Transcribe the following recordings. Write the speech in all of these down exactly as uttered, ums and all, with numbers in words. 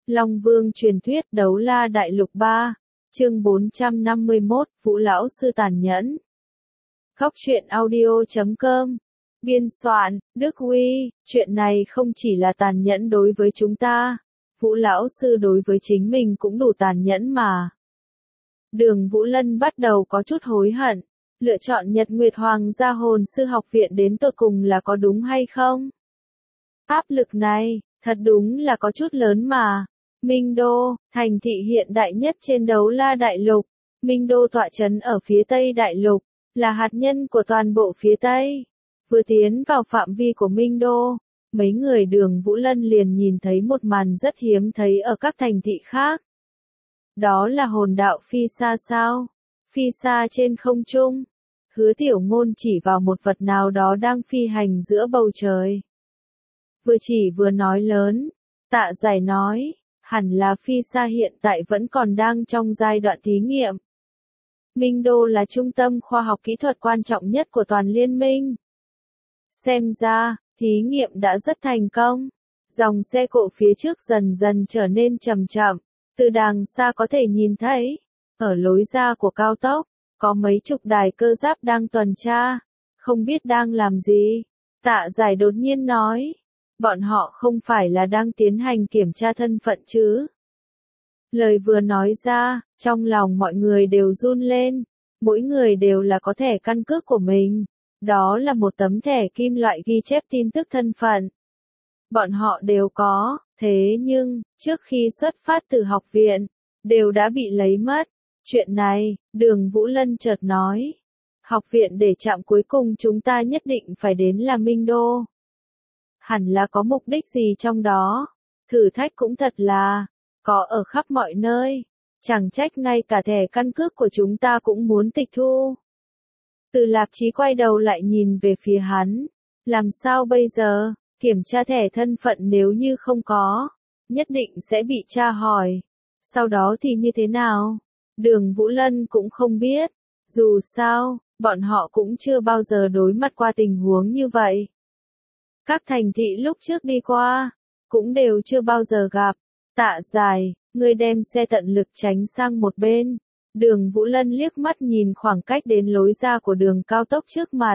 Long Vương truyền thuyết Đấu La Đại Lục ba, chương bốn trăm năm mươi mốt, Vũ Lão Sư tàn nhẫn. Khóc chuyện audio chấm com. Biên soạn, Đức Huy, chuyện này không chỉ là tàn nhẫn đối với chúng ta, Vũ Lão Sư đối với chính mình cũng đủ tàn nhẫn mà. Đường Vũ Lân bắt đầu có chút hối hận, lựa chọn Nhật Nguyệt Hoàng gia hồn sư học viện đến tột cùng là có đúng hay không? Áp lực này, thật đúng là có chút lớn mà. Minh Đô, thành thị hiện đại nhất trên Đấu La Đại Lục. Minh Đô tọa trấn ở phía Tây Đại Lục, là hạt nhân của toàn bộ phía Tây. Vừa tiến vào phạm vi của Minh Đô, mấy người Đường Vũ Lân liền nhìn thấy một màn rất hiếm thấy ở các thành thị khác. Đó là hồn đạo phi xa sao? Phi xa trên không trung. Hứa Tiểu Ngôn chỉ vào một vật nào đó đang phi hành giữa bầu trời. Vừa chỉ vừa nói lớn, Tạ Giải nói, hẳn là phi xa hiện tại vẫn còn đang trong giai đoạn thí nghiệm. Minh Đô là trung tâm khoa học kỹ thuật quan trọng nhất của toàn liên minh. Xem ra, thí nghiệm đã rất thành công. Dòng xe cộ phía trước dần dần trở nên chậm chậm, từ đằng xa có thể nhìn thấy, ở lối ra của cao tốc, có mấy chục đài cơ giáp đang tuần tra, không biết đang làm gì. Tạ Giải đột nhiên nói, bọn họ không phải là đang tiến hành kiểm tra thân phận chứ. Lời vừa nói ra, trong lòng mọi người đều run lên, mỗi người đều là có thẻ căn cước của mình, đó là một tấm thẻ kim loại ghi chép tin tức thân phận. Bọn họ đều có, thế nhưng, trước khi xuất phát từ học viện, đều đã bị lấy mất. Chuyện này, Đường Vũ Lân chợt nói, học viện để chạm cuối cùng chúng ta nhất định phải đến là Minh Đô. Hẳn là có mục đích gì trong đó, thử thách cũng thật là, có ở khắp mọi nơi, chẳng trách ngay cả thẻ căn cước của chúng ta cũng muốn tịch thu. Từ Lạp Chí quay đầu lại nhìn về phía hắn, làm sao bây giờ, kiểm tra thẻ thân phận nếu như không có, nhất định sẽ bị tra hỏi, sau đó thì như thế nào? Đường Vũ Lân cũng không biết, dù sao, bọn họ cũng chưa bao giờ đối mặt qua tình huống như vậy. Các thành thị lúc trước đi qua, cũng đều chưa bao giờ gặp. Tạ Giải, người đem xe tận lực tránh sang một bên. Đường Vũ Lân liếc mắt nhìn khoảng cách đến lối ra của đường cao tốc trước mặt.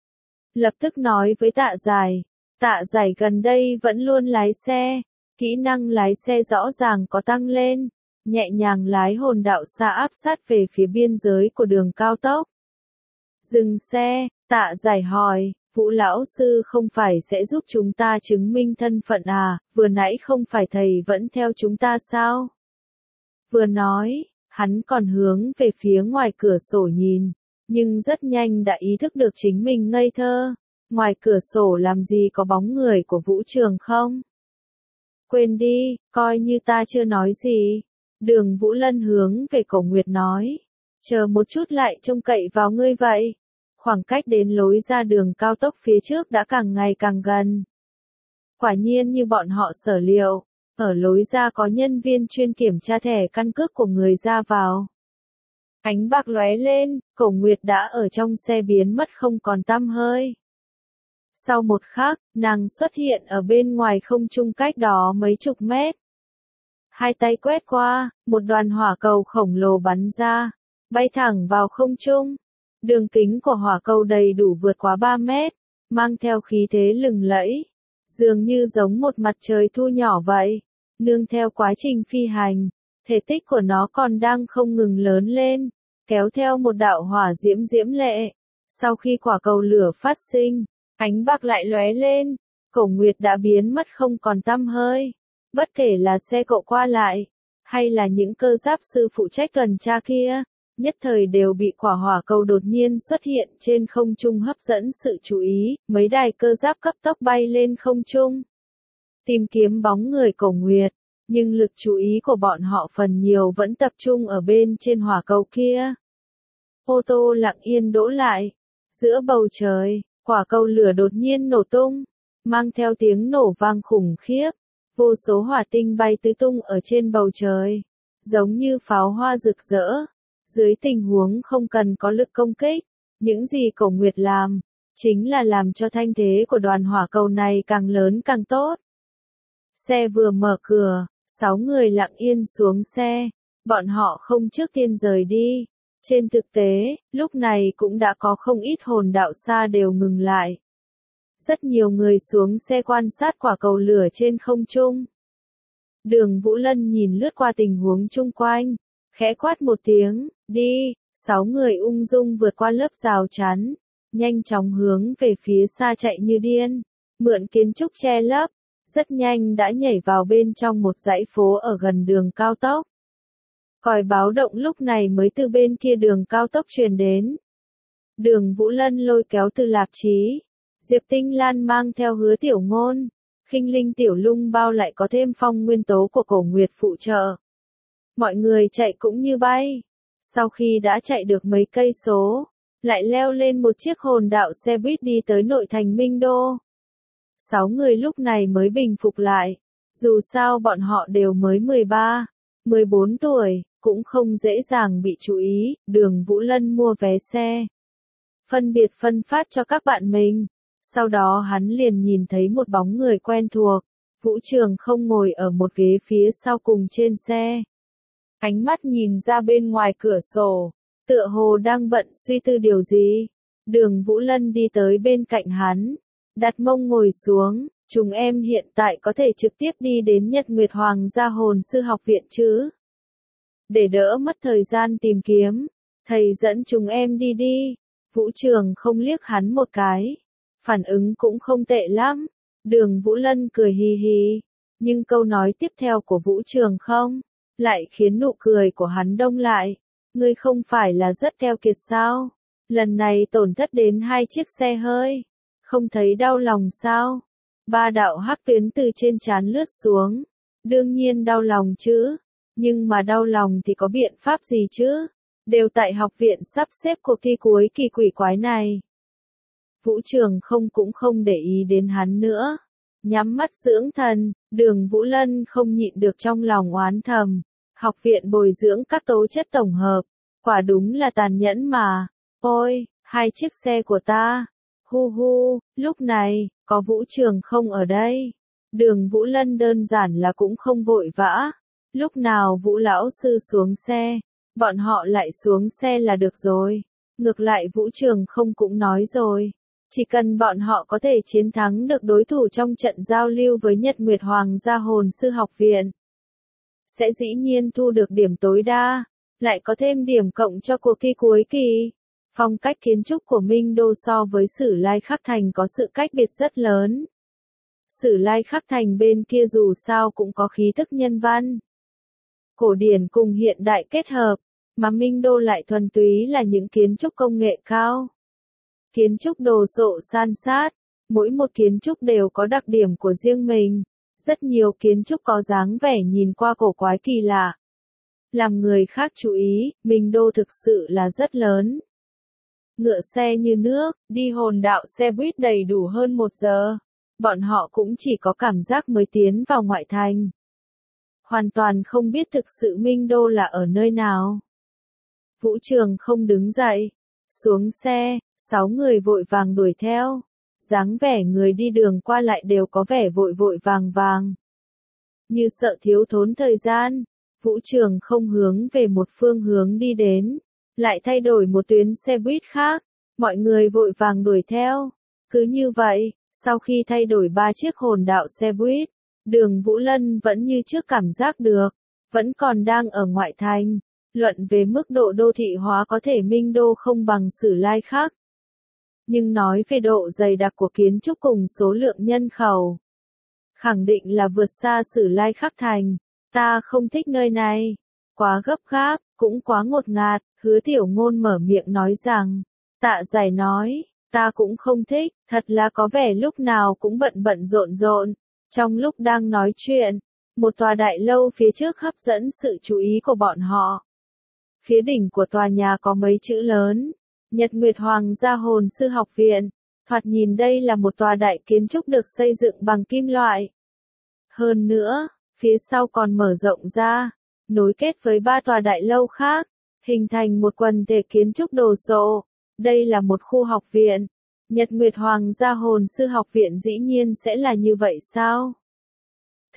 Lập tức nói với Tạ Giải, Tạ Giải gần đây vẫn luôn lái xe, kỹ năng lái xe rõ ràng có tăng lên, nhẹ nhàng lái hồn đạo xa áp sát về phía biên giới của đường cao tốc. Dừng xe, Tạ Giải hỏi, Vũ Lão Sư không phải sẽ giúp chúng ta chứng minh thân phận à, vừa nãy không phải thầy vẫn theo chúng ta sao? Vừa nói, hắn còn hướng về phía ngoài cửa sổ nhìn, nhưng rất nhanh đã ý thức được chính mình ngây thơ, ngoài cửa sổ làm gì có bóng người của Vũ Trường không? Quên đi, coi như ta chưa nói gì. Đường Vũ Lân hướng về Cổ Nguyệt nói, chờ một chút lại trông cậy vào ngươi vậy. Khoảng cách đến lối ra đường cao tốc phía trước đã càng ngày càng gần. Quả nhiên như bọn họ sở liệu, ở lối ra có nhân viên chuyên kiểm tra thẻ căn cước của người ra vào. Ánh bạc lóe lên, Cổ Nguyệt đã ở trong xe biến mất không còn tăm hơi. Sau một khắc, nàng xuất hiện ở bên ngoài không trung cách đó mấy chục mét. Hai tay quét qua, một đoàn hỏa cầu khổng lồ bắn ra, bay thẳng vào không trung. Đường kính của hỏa cầu đầy đủ vượt quá ba mét, mang theo khí thế lừng lẫy, dường như giống một mặt trời thu nhỏ vậy. Nương theo quá trình phi hành, thể tích của nó còn đang không ngừng lớn lên, kéo theo một đạo hỏa diễm diễm lệ. Sau khi quả cầu lửa phát sinh, ánh bạc lại lóe lên, Cổ Nguyệt đã biến mất không còn tăm hơi. Bất kể là xe cộ qua lại, hay là những cơ giáp sư phụ trách tuần tra kia, nhất thời đều bị quả hỏa cầu đột nhiên xuất hiện trên không trung hấp dẫn sự chú ý, mấy đài cơ giáp cấp tốc bay lên không trung. Tìm kiếm bóng người Cổ Nguyệt, nhưng lực chú ý của bọn họ phần nhiều vẫn tập trung ở bên trên hỏa cầu kia. Ô tô lặng yên đỗ lại, giữa bầu trời, quả cầu lửa đột nhiên nổ tung, mang theo tiếng nổ vang khủng khiếp, vô số hỏa tinh bay tứ tung ở trên bầu trời, giống như pháo hoa rực rỡ. Dưới tình huống không cần có lực công kích, những gì Cổ Nguyệt làm, chính là làm cho thanh thế của đoàn hỏa cầu này càng lớn càng tốt. Xe vừa mở cửa, Sáu người lặng yên xuống xe, bọn họ không trước tiên rời đi. Trên thực tế, lúc này cũng đã có không ít hồn đạo xa đều ngừng lại. Rất nhiều người xuống xe quan sát quả cầu lửa trên không trung. Đường Vũ Lân nhìn lướt qua tình huống chung quanh, khẽ quát một tiếng, đi, sáu người ung dung vượt qua lớp rào chắn, nhanh chóng hướng về phía xa chạy như điên, mượn kiến trúc che lấp, rất nhanh đã nhảy vào bên trong một dãy phố ở gần đường cao tốc. Còi báo động lúc này mới từ bên kia đường cao tốc truyền đến. Đường Vũ Lân lôi kéo Từ Lạp Chí, Diệp Tinh Lan mang theo Hứa Tiểu Ngôn, Khinh Linh Tiểu Lung bao lại có thêm phong nguyên tố của Cổ Nguyệt phụ trợ. Mọi người chạy cũng như bay. Sau khi đã chạy được mấy cây số, lại leo lên một chiếc hồn đạo xe buýt đi tới nội thành Minh Đô. Sáu người lúc này mới bình phục lại. Dù sao bọn họ đều mới mười ba, mười bốn tuổi, cũng không dễ dàng bị chú ý. Đường Vũ Lân mua vé xe, phân biệt phân phát cho các bạn mình. Sau đó hắn liền nhìn thấy một bóng người quen thuộc. Vũ Trường không ngồi ở một ghế phía sau cùng trên xe. Ánh mắt nhìn ra bên ngoài cửa sổ, tựa hồ đang bận suy tư điều gì. Đường Vũ Lân đi tới bên cạnh hắn, đặt mông ngồi xuống. Chúng em hiện tại có thể trực tiếp đi đến Nhật Nguyệt Hoàng gia hồn sư học viện chứ? Để đỡ mất thời gian tìm kiếm, thầy dẫn chúng em đi đi. Vũ Trường không liếc hắn một cái. Phản ứng cũng không tệ lắm. Đường Vũ Lân cười hì hì. Nhưng câu nói tiếp theo của Vũ Trường không, lại khiến nụ cười của hắn đông lại. Ngươi không phải là rất keo kiệt sao? Lần này tổn thất đến hai chiếc xe hơi. Không thấy đau lòng sao? Ba đạo hắc tuyến từ trên trán lướt xuống. Đương nhiên đau lòng chứ. Nhưng mà đau lòng thì có biện pháp gì chứ? Đều tại học viện sắp xếp cuộc thi cuối kỳ quỷ quái này. Vũ Trường không cũng không để ý đến hắn nữa. Nhắm mắt dưỡng thần, Đường Vũ Lân không nhịn được trong lòng oán thầm. Học viện bồi dưỡng các tố chất tổng hợp. Quả đúng là tàn nhẫn mà. Ôi, hai chiếc xe của ta. Hu hu, lúc này, có Vũ Trường không ở đây. Đường Vũ Lân đơn giản là cũng không vội vã. Lúc nào Vũ lão sư xuống xe, bọn họ lại xuống xe là được rồi. Ngược lại Vũ Trường không cũng nói rồi. Chỉ cần bọn họ có thể chiến thắng được đối thủ trong trận giao lưu với Nhật Nguyệt Hoàng gia hồn sư học viện, sẽ dĩ nhiên thu được điểm tối đa, lại có thêm điểm cộng cho cuộc thi cuối kỳ. Phong cách kiến trúc của Minh Đô so với Sử Lai Khắc Thành có sự cách biệt rất lớn. Sử Lai Khắc Thành bên kia dù sao cũng có khí thức nhân văn, cổ điển cùng hiện đại kết hợp, mà Minh Đô lại thuần túy là những kiến trúc công nghệ cao. Kiến trúc đồ sộ san sát, mỗi một kiến trúc đều có đặc điểm của riêng mình. Rất nhiều kiến trúc có dáng vẻ nhìn qua cổ quái kỳ lạ. Làm người khác chú ý, Minh Đô thực sự là rất lớn. Ngựa xe như nước, đi hồn đạo xe buýt đầy đủ hơn một giờ. Bọn họ cũng chỉ có cảm giác mới tiến vào ngoại thành. Hoàn toàn không biết thực sự Minh Đô là ở nơi nào. Vũ Trường không đứng dậy. Xuống xe, sáu người vội vàng đuổi theo. Dáng vẻ người đi đường qua lại đều có vẻ vội vội vàng vàng. Như sợ thiếu thốn thời gian, Vũ Trường không hướng về một phương hướng đi đến, lại thay đổi một tuyến xe buýt khác, mọi người vội vàng đuổi theo. Cứ như vậy, sau khi thay đổi ba chiếc hồn đạo xe buýt, Đường Vũ Lân vẫn như trước cảm giác được, vẫn còn đang ở ngoại thành. Luận về mức độ đô thị hóa có thể Minh Đô không bằng Sử Lai Khắc. Nhưng nói về độ dày đặc của kiến trúc cùng số lượng nhân khẩu, khẳng định là vượt xa Sử Lai Khắc Thành. Ta không thích nơi này. Quá gấp gáp, cũng quá ngột ngạt. Hứa Tiểu Ngôn mở miệng nói rằng. Tạ Giải nói, ta cũng không thích, thật là có vẻ lúc nào cũng bận bận rộn rộn. Trong lúc đang nói chuyện, một tòa đại lâu phía trước hấp dẫn sự chú ý của bọn họ. Phía đỉnh của tòa nhà có mấy chữ lớn. Nhật Nguyệt Hoàng gia hồn sư học viện. Thoạt nhìn đây là một tòa đại kiến trúc được xây dựng bằng kim loại. Hơn nữa, phía sau còn mở rộng ra, nối kết với ba tòa đại lâu khác, hình thành một quần thể kiến trúc đồ sộ. Đây là một khu học viện. Nhật Nguyệt Hoàng gia hồn sư học viện dĩ nhiên sẽ là như vậy sao?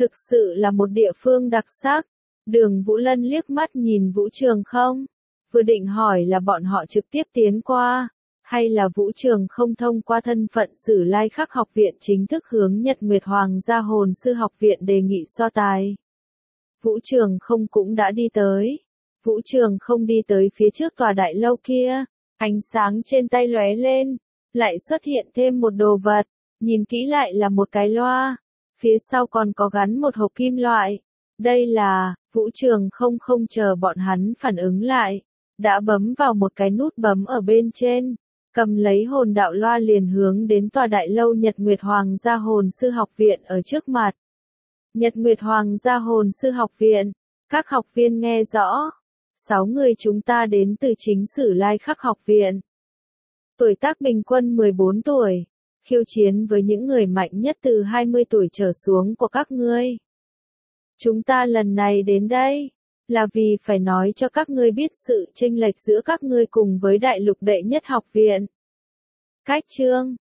Thực sự là một địa phương đặc sắc. Đường Vũ Lân liếc mắt nhìn Vũ Trường Không, vừa định hỏi là bọn họ trực tiếp tiến qua, hay là Vũ Trường Không thông qua thân phận Sử Lai Khắc học viện chính thức hướng Nhật Nguyệt Hoàng gia hồn sư học viện đề nghị so tài. Vũ Trường Không cũng đã đi tới. Vũ Trường Không đi tới phía trước tòa đại lâu kia, ánh sáng trên tay lóe lên, lại xuất hiện thêm một đồ vật, nhìn kỹ lại là một cái loa, phía sau còn có gắn một hộp kim loại. Đây là, Vũ Trường Không không chờ bọn hắn phản ứng lại, đã bấm vào một cái nút bấm ở bên trên, cầm lấy hồn đạo loa liền hướng đến tòa đại lâu Nhật Nguyệt Hoàng gia hồn sư học viện ở trước mặt. Nhật Nguyệt Hoàng gia hồn sư học viện, các học viên nghe rõ. Sáu người chúng ta đến từ chính Sử Lai Khắc học viện. Tuổi tác bình quân mười bốn tuổi, khiêu chiến với những người mạnh nhất từ hai mươi tuổi trở xuống của các ngươi. Chúng ta lần này đến đây, là vì phải nói cho các ngươi biết sự chênh lệch giữa các ngươi cùng với đại lục đệ nhất học viện. Cách chương